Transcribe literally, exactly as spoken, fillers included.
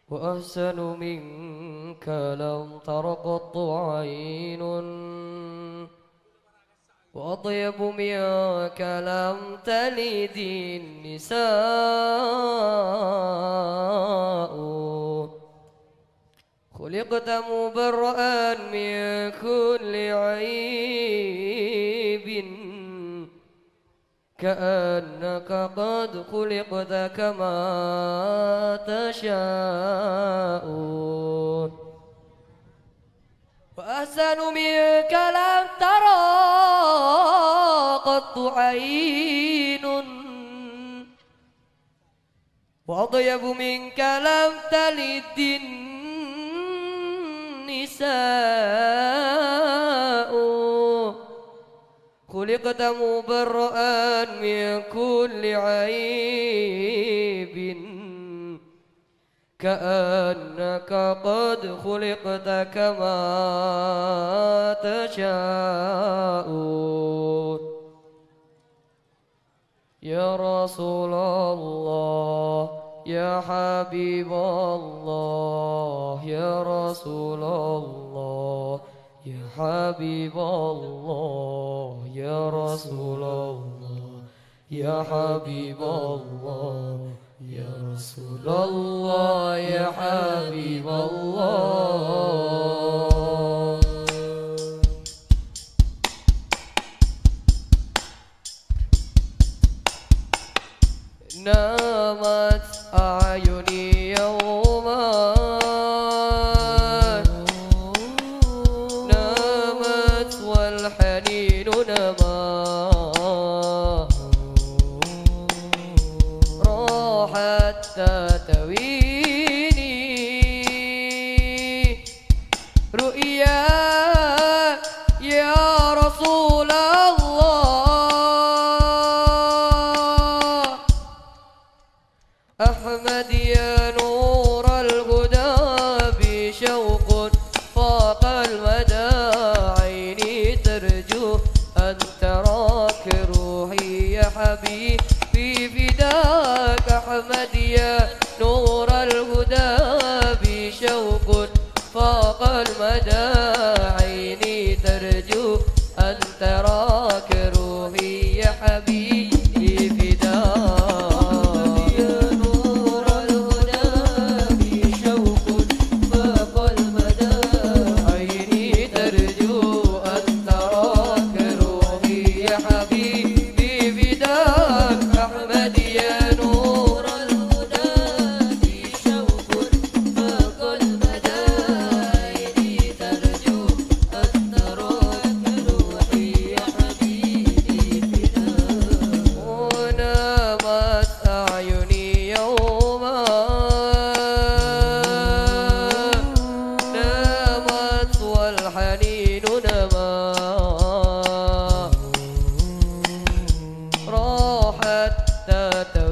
وأحسن منك لم تر قط عين وأطيب منك لم تلد النساء خلقت مبرأ من كل عيب كأنك قد خلقت كما تشاء وأحسن منك لم ترى قط عين وأطيب منك لم تلد النساء خلقت مبرأ من كل عيب كأنك قد خلقت كما تشاء يا رسول الله يا حبيب الله يا رسول الله يا حبيب الله يا رسول الله يا حبيب الله يا رسول الله يا حبيب الله نامت أعيني يوما نامت والحنين نما راحت تتويني رؤيا يا رسول الله أحمد يا نور الهدى بشوق فاق المدى عيني ترجو أن تراك روحي يا حبيبي فداك أحمد يا نور الهدى بشوق فاق المدى عيني ترجو أن تراك روحي يا حبيبي فداك راحت